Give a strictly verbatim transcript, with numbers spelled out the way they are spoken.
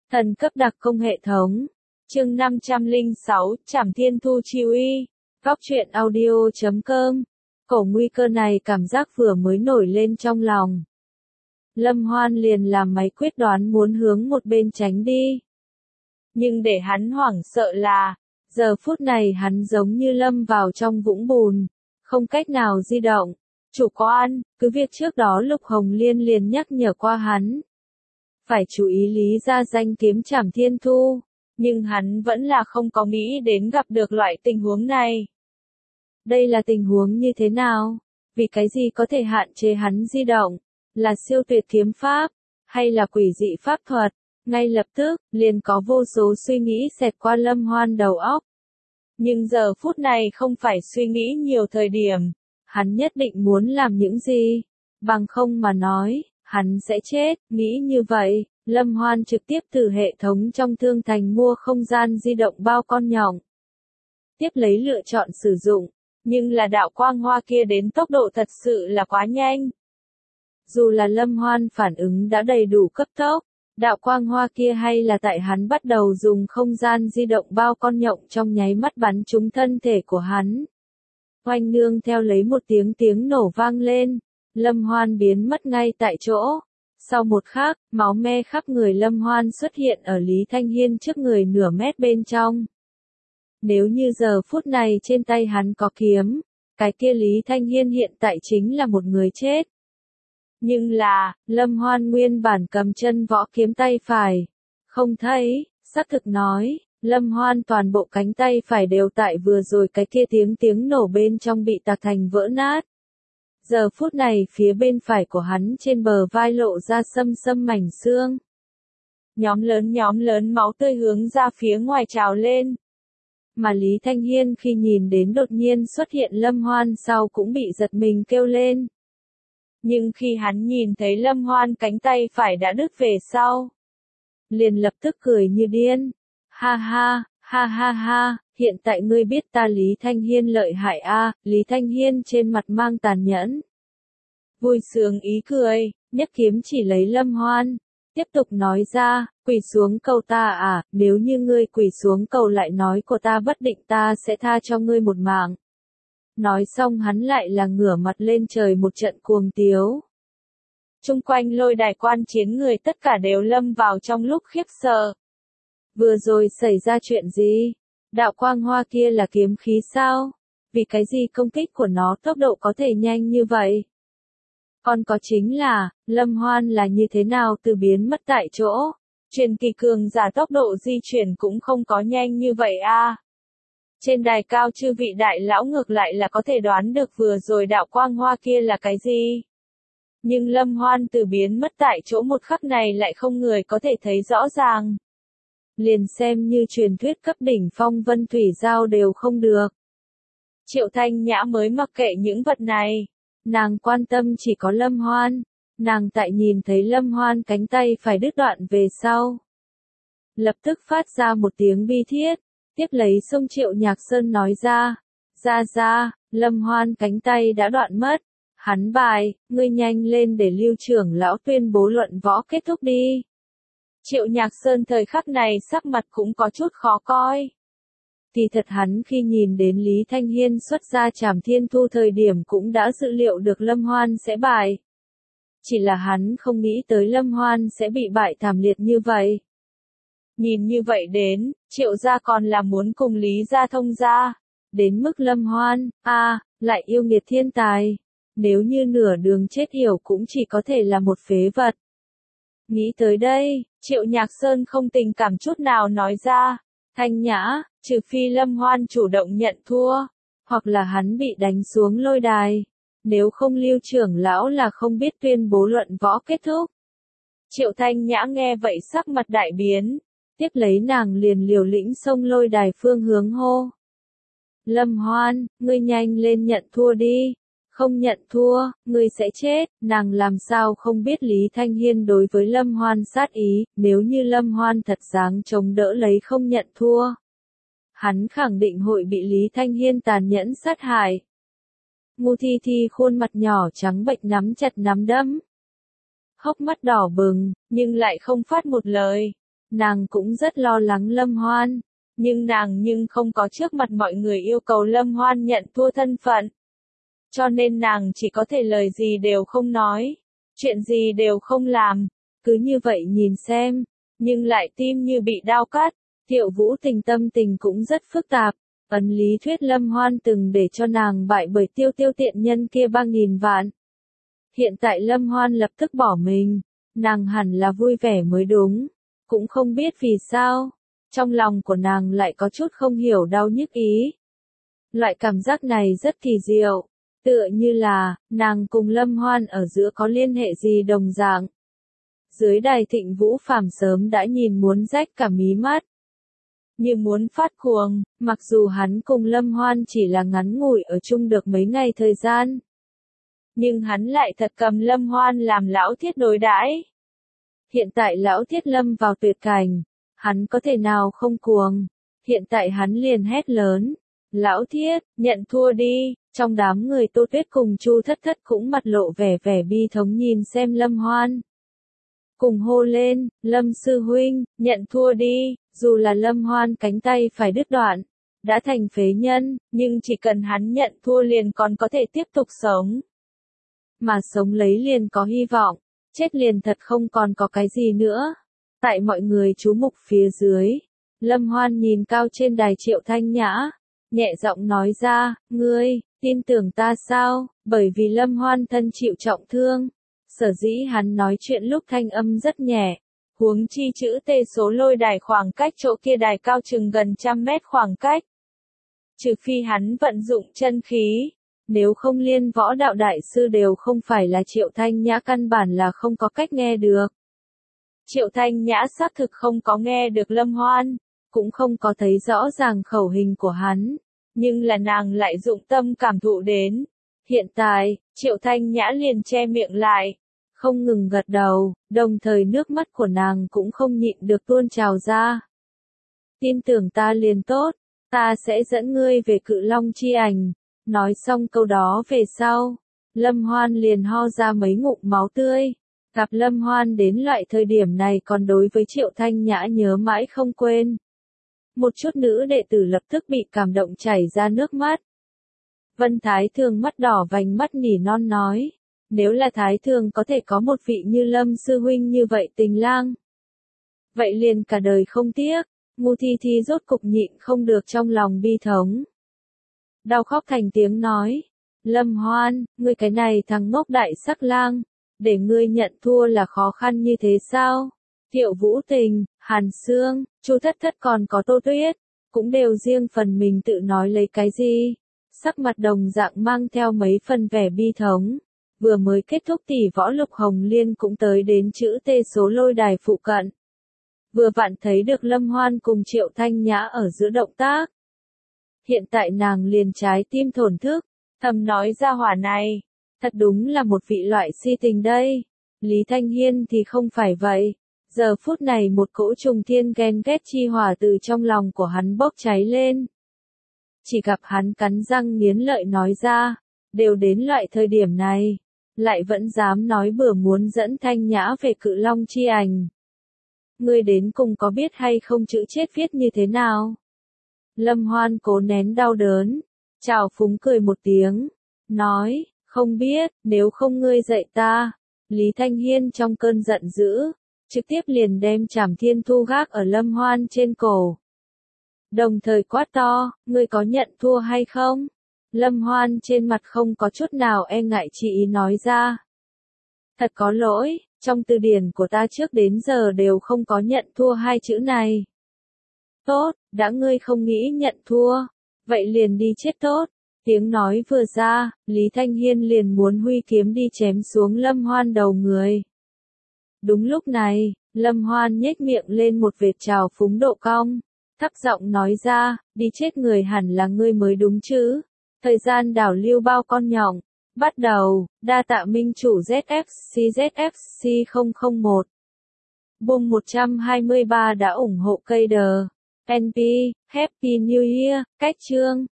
Thần cấp đặc công hệ thống. Chương năm trăm lẻ sáu, Trảm Thiên Thu Chi Uy. Góc truyện audio chấm com. Cổ nguy cơ này cảm giác vừa mới nổi lên trong lòng. Lâm Hoan liền làm máy quyết đoán muốn hướng một bên tránh đi. Nhưng để hắn hoảng sợ là, giờ phút này hắn giống như lâm vào trong vũng bùn, không cách nào di động. Chủ quan, cứ việc trước đó Lục Hồng Liên liền nhắc nhở qua hắn. Phải chú ý lý ra danh kiếm Trảm Thiên Thu, nhưng hắn vẫn là không có nghĩ đến gặp được loại tình huống này. Đây là tình huống như thế nào? Vì cái gì có thể hạn chế hắn di động? Là siêu tuyệt kiếm pháp, hay là quỷ dị pháp thuật? Ngay lập tức, liền có vô số suy nghĩ xẹt qua Lâm Hoan đầu óc. Nhưng giờ phút này không phải suy nghĩ nhiều thời điểm. Hắn nhất định muốn làm những gì? Bằng không mà nói, hắn sẽ chết. Nghĩ như vậy, Lâm Hoan trực tiếp từ hệ thống trong thương thành mua không gian di động bao con nhộng. Tiếp lấy lựa chọn sử dụng. Nhưng là đạo quang hoa kia đến tốc độ thật sự là quá nhanh. Dù là Lâm Hoan phản ứng đã đầy đủ cấp tốc, đạo quang hoa kia hay là tại hắn bắt đầu dùng không gian di động bao con nhộng trong nháy mắt bắn trúng thân thể của hắn. Oanh nương theo lấy một tiếng tiếng nổ vang lên, Lâm Hoan biến mất ngay tại chỗ. Sau một khắc, máu me khắp người Lâm Hoan xuất hiện ở Lý Thanh Hiên trước người nửa mét bên trong. Nếu như giờ phút này trên tay hắn có kiếm, cái kia Lý Thanh Hiên hiện tại chính là một người chết. Nhưng là, Lâm Hoan nguyên bản cầm chân võ kiếm tay phải. Không thấy, xác thực nói, Lâm Hoan toàn bộ cánh tay phải đều tại vừa rồi cái kia tiếng tiếng nổ bên trong bị tạc thành vỡ nát. Giờ phút này phía bên phải của hắn trên bờ vai lộ ra sâm sâm mảnh xương. Nhóm lớn nhóm lớn máu tươi hướng ra phía ngoài trào lên. Mà Lý Thanh Hiên khi nhìn đến đột nhiên xuất hiện Lâm Hoan sau cũng bị giật mình kêu lên. Nhưng khi hắn nhìn thấy Lâm Hoan cánh tay phải đã đứt về sau, liền lập tức cười như điên. Ha ha, ha ha ha, hiện tại ngươi biết ta Lý Thanh Hiên lợi hại a. Lý Thanh Hiên trên mặt mang tàn nhẫn. Vui sướng ý cười, nhấc kiếm chỉ lấy Lâm Hoan. Tiếp tục nói ra, quỳ xuống cầu ta à, nếu như ngươi quỳ xuống cầu lại nói của ta bất định ta sẽ tha cho ngươi một mạng. Nói xong hắn lại là ngửa mặt lên trời một trận cuồng tiếu. Trung quanh lôi đài quan chiến người tất cả đều lâm vào trong lúc khiếp sợ. Vừa rồi xảy ra chuyện gì? Đạo quang hoa kia là kiếm khí sao? Vì cái gì công kích của nó tốc độ có thể nhanh như vậy? Còn có chính là, Lâm Hoan là như thế nào từ biến mất tại chỗ? Truyền kỳ cường giả tốc độ di chuyển cũng không có nhanh như vậy a. Trên đài cao chư vị đại lão ngược lại là có thể đoán được vừa rồi đạo quang hoa kia là cái gì. Nhưng Lâm Hoan từ biến mất tại chỗ một khắc này lại không người có thể thấy rõ ràng. Liền xem như truyền thuyết cấp đỉnh phong vân thủy giao đều không được. Triệu Thanh Nhã mới mặc kệ những vật này. Nàng quan tâm chỉ có Lâm Hoan. Nàng tại nhìn thấy Lâm Hoan cánh tay phải đứt đoạn về sau. Lập tức phát ra một tiếng bi thiết. Tiếp lấy sông Triệu Nhạc Sơn nói ra. Ra ra, Lâm Hoan cánh tay đã đoạn mất. Hắn bài, ngươi nhanh lên để lưu trưởng lão tuyên bố luận võ kết thúc đi. Triệu Nhạc Sơn thời khắc này sắc mặt cũng có chút khó coi. Thì thật hắn khi nhìn đến Lý Thanh Hiên xuất ra Trảm Thiên Thu thời điểm cũng đã dự liệu được Lâm Hoan sẽ bại. Chỉ là hắn không nghĩ tới Lâm Hoan sẽ bị bại thảm liệt như vậy. Nhìn như vậy đến, Triệu gia còn là muốn cùng Lý gia thông gia. Đến mức Lâm Hoan, a à, lại yêu nghiệt thiên tài. Nếu như nửa đường chết yểu cũng chỉ có thể là một phế vật. Nghĩ tới đây, Triệu Nhạc Sơn không tình cảm chút nào nói ra. Thanh Nhã, trừ phi Lâm Hoan chủ động nhận thua, hoặc là hắn bị đánh xuống lôi đài. Nếu không lưu trưởng lão là không biết tuyên bố luận võ kết thúc. Triệu Thanh Nhã nghe vậy sắc mặt đại biến. Tiếp lấy nàng liền liều lĩnh xông lôi đài phương hướng hô. Lâm Hoan, ngươi nhanh lên nhận thua đi. Không nhận thua, ngươi sẽ chết. Nàng làm sao không biết Lý Thanh Hiên đối với Lâm Hoan sát ý, nếu như Lâm Hoan thật dáng chống đỡ lấy không nhận thua. Hắn khẳng định hội bị Lý Thanh Hiên tàn nhẫn sát hại. Ngu Thi Thi khuôn mặt nhỏ trắng bệch nắm chặt nắm đấm. Hốc mắt đỏ bừng, nhưng lại không phát một lời. nàng cũng rất lo lắng Lâm Hoan, nhưng nàng nhưng không có trước mặt mọi người yêu cầu Lâm Hoan nhận thua thân phận. Cho nên nàng chỉ có thể lời gì đều không nói, chuyện gì đều không làm, cứ như vậy nhìn xem, nhưng lại tim như bị đao cắt. Thiệu Vũ Tình tâm tình cũng rất phức tạp, ấn lý thuyết Lâm Hoan từng để cho nàng bại bởi tiêu tiêu tiện nhân kia ba nghìn vạn. Hiện tại Lâm Hoan lập tức bỏ mình, nàng hẳn là vui vẻ mới đúng, cũng không biết vì sao, trong lòng của nàng lại có chút không hiểu đau nhức ý. Loại cảm giác này rất kỳ diệu, tựa như là, nàng cùng Lâm Hoan ở giữa có liên hệ gì đồng dạng. Dưới đài Thịnh Vũ Phàm sớm đã nhìn muốn rách cả mí mắt, như muốn phát cuồng, mặc dù hắn cùng Lâm Hoan chỉ là ngắn ngủi ở chung được mấy ngày thời gian. Nhưng hắn lại thật cầm Lâm Hoan làm lão thiết đối đãi. Hiện tại lão thiết lâm vào tuyệt cảnh, hắn có thể nào không cuồng, hiện tại hắn liền hét lớn, lão thiết, nhận thua đi, trong đám người Tô Tuyết cùng Chu Thất Thất cũng mặt lộ vẻ vẻ bi thống nhìn xem Lâm Hoan. Cùng hô lên, Lâm sư huynh, nhận thua đi, dù là Lâm Hoan cánh tay phải đứt đoạn, đã thành phế nhân, nhưng chỉ cần hắn nhận thua liền còn có thể tiếp tục sống. Mà sống lấy liền có hy vọng, chết liền thật không còn có cái gì nữa. Tại mọi người chú mục phía dưới, Lâm Hoan nhìn cao trên đài Triệu Thanh Nhã, nhẹ giọng nói ra, ngươi, tin tưởng ta sao, bởi vì Lâm Hoan thân chịu trọng thương. Sở dĩ hắn nói chuyện lúc thanh âm rất nhẹ, huống chi chữ T số lôi đài khoảng cách chỗ kia đài cao chừng gần trăm mét khoảng cách. Trừ phi hắn vận dụng chân khí, nếu không liên võ đạo đại sư đều không phải là Triệu Thanh Nhã căn bản là không có cách nghe được. Triệu Thanh Nhã xác thực không có nghe được Lâm Hoan, cũng không có thấy rõ ràng khẩu hình của hắn, nhưng là nàng lại dụng tâm cảm thụ đến. Hiện tại, Triệu Thanh Nhã liền che miệng lại, không ngừng gật đầu, đồng thời nước mắt của nàng cũng không nhịn được tuôn trào ra. Tin tưởng ta liền tốt, ta sẽ dẫn ngươi về Cự Long chi ảnh. Nói xong câu đó về sau, Lâm Hoan liền ho ra mấy ngụm máu tươi. Gặp Lâm Hoan đến loại thời điểm này còn đối với Triệu Thanh Nhã nhớ mãi không quên. Một chút nữ đệ tử lập tức bị cảm động chảy ra nước mắt. Vân Thái Thường mắt đỏ vành mắt nỉ non nói, nếu là Thái Thường có thể có một vị như Lâm sư huynh như vậy tình lang, vậy liền cả đời không tiếc. Ngu Thi Thi rốt cục nhịn không được trong lòng bi thống, đau khóc thành tiếng nói, Lâm Hoan, ngươi cái này thằng ngốc đại sắc lang, để ngươi nhận thua là khó khăn như thế sao? Thiệu Vũ Tình, Hàn Sương, Chu Thất Thất còn có Tô Tuyết, cũng đều riêng phần mình tự nói lấy cái gì. Sắc mặt đồng dạng mang theo mấy phần vẻ bi thống. Vừa mới kết thúc tỷ võ Lục Hồng Liên cũng tới đến chữ T số lôi đài phụ cận. Vừa vặn thấy được Lâm Hoan cùng Triệu Thanh Nhã ở giữa động tác. Hiện tại nàng liền trái tim thổn thức, thầm nói ra hỏa này, thật đúng là một vị loại si tình đây. Lý Thanh Hiên thì không phải vậy. Giờ phút này một cỗ trùng thiên ghen ghét chi hỏa từ trong lòng của hắn bốc cháy lên. Chỉ gặp hắn cắn răng nghiến lợi nói ra, đều đến loại thời điểm này, lại vẫn dám nói bừa muốn dẫn Thanh Nhã về Cự Long chi ảnh. Ngươi đến cùng có biết hay không chữ chết viết như thế nào? Lâm Hoan cố nén đau đớn, chào phúng cười một tiếng, nói, không biết, nếu không ngươi dạy ta. Lý Thanh Hiên trong cơn giận dữ, trực tiếp liền đem Trảm Thiên Thu gác ở Lâm Hoan trên cổ. Đồng thời quát to, ngươi có nhận thua hay không? Lâm Hoan trên mặt không có chút nào e ngại chỉ ý nói ra. Thật có lỗi, trong từ điển của ta trước đến giờ đều không có nhận thua hai chữ này. Tốt, đã ngươi không nghĩ nhận thua, vậy liền đi chết tốt. Tiếng nói vừa ra, Lý Thanh Hiên liền muốn huy kiếm đi chém xuống Lâm Hoan đầu người. Đúng lúc này, Lâm Hoan nhếch miệng lên một vệt trào phúng độ cong, thấp giọng nói ra, đi chết người hẳn là ngươi mới đúng chứ. Thời gian đảo lưu bao con nhộng, bắt đầu, đa tạ minh chủ Z F C Z F C không không một. Bùng một trăm hai mươi ba đã ủng hộ cây đờ. en pê, Happy New Year, cách chương.